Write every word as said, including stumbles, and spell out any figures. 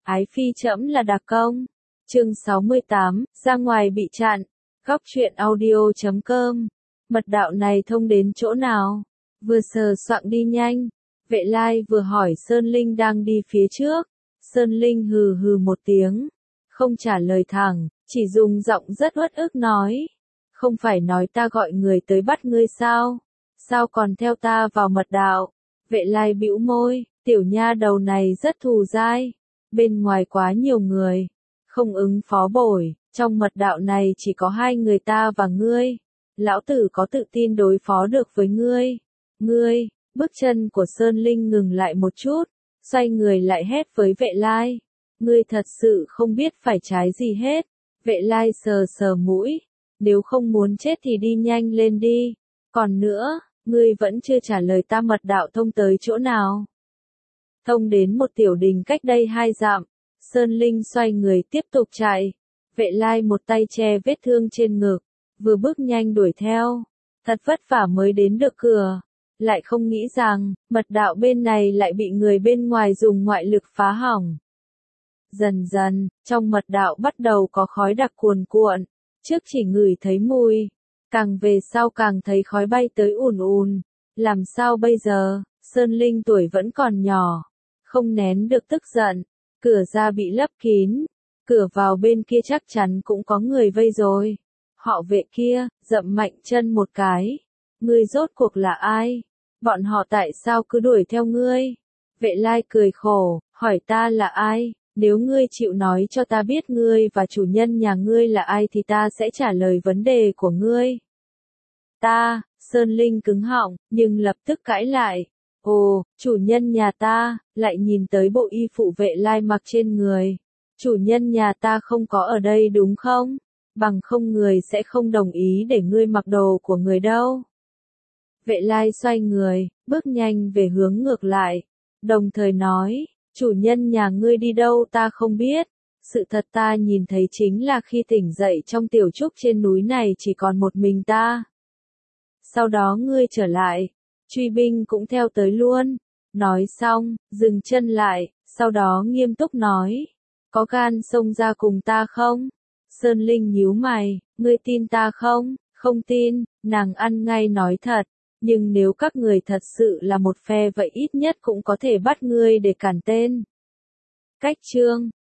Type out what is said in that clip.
Ái phi trẫm là đặc công. Chương sáu mươi tám, ra ngoài bị chặn. Góc truyện audio chấm com. Mật đạo này thông đến chỗ nào? Vừa sờ soạng đi nhanh. Vệ Lai vừa hỏi Sơn Linh đang đi phía trước. Sơn Linh hừ hừ một tiếng, không trả lời thẳng, chỉ dùng giọng rất uất ức nói. Không phải nói ta gọi người tới bắt ngươi sao? Sao còn theo ta vào mật đạo? Vệ Lai bĩu môi, tiểu nha đầu này rất thù dai. Bên ngoài quá nhiều người, không ứng phó bổi, trong mật đạo này chỉ có hai người ta và ngươi. Lão tử có tự tin đối phó được với ngươi. Ngươi, bước chân của Sơn Linh ngừng lại một chút, xoay người lại hét với Vệ Lai. Ngươi thật sự không biết phải trái gì hết. Vệ Lai sờ sờ mũi, nếu không muốn chết thì đi nhanh lên đi. Còn nữa, ngươi vẫn chưa trả lời ta mật đạo thông tới chỗ nào. Thông đến một tiểu đình cách đây hai dặm. Sơn Linh xoay người tiếp tục chạy. Vệ Lai một tay che vết thương trên ngực, vừa bước nhanh đuổi theo. Thật vất vả mới đến được cửa. Lại không nghĩ rằng, mật đạo bên này lại bị người bên ngoài dùng ngoại lực phá hỏng. Dần dần, trong mật đạo bắt đầu có khói đặc cuồn cuộn. Trước chỉ ngửi thấy mùi, càng về sau càng thấy khói bay tới ùn ùn. Làm sao bây giờ? Sơn Linh tuổi vẫn còn nhỏ, không nén được tức giận. Cửa ra bị lấp kín, cửa vào bên kia chắc chắn cũng có người vây rồi. Họ Vệ kia, dậm mạnh chân một cái. Ngươi rốt cuộc là ai? Bọn họ tại sao cứ đuổi theo ngươi? Vệ Lai cười khổ, hỏi ta là ai? Nếu ngươi chịu nói cho ta biết ngươi và chủ nhân nhà ngươi là ai thì ta sẽ trả lời vấn đề của ngươi. Ta, Sơn Linh cứng họng, nhưng lập tức cãi lại. Ồ, chủ nhân nhà ta, lại nhìn tới bộ y phục Vệ Lai mặc trên người. Chủ nhân nhà ta không có ở đây đúng không? Bằng không người sẽ không đồng ý để ngươi mặc đồ của người đâu. Vệ Lai xoay người, bước nhanh về hướng ngược lại, đồng thời nói, chủ nhân nhà ngươi đi đâu ta không biết. Sự thật ta nhìn thấy chính là khi tỉnh dậy trong tiểu trúc trên núi này chỉ còn một mình ta. Sau đó ngươi trở lại, truy binh cũng theo tới luôn. Nói xong, dừng chân lại, sau đó nghiêm túc nói, có gan xông ra cùng ta không? Sơn Linh nhíu mày, ngươi tin ta không? Không tin, nàng ăn ngay nói thật. Nhưng nếu các người thật sự là một phe vậy ít nhất cũng có thể bắt ngươi để cản tên. Cách chương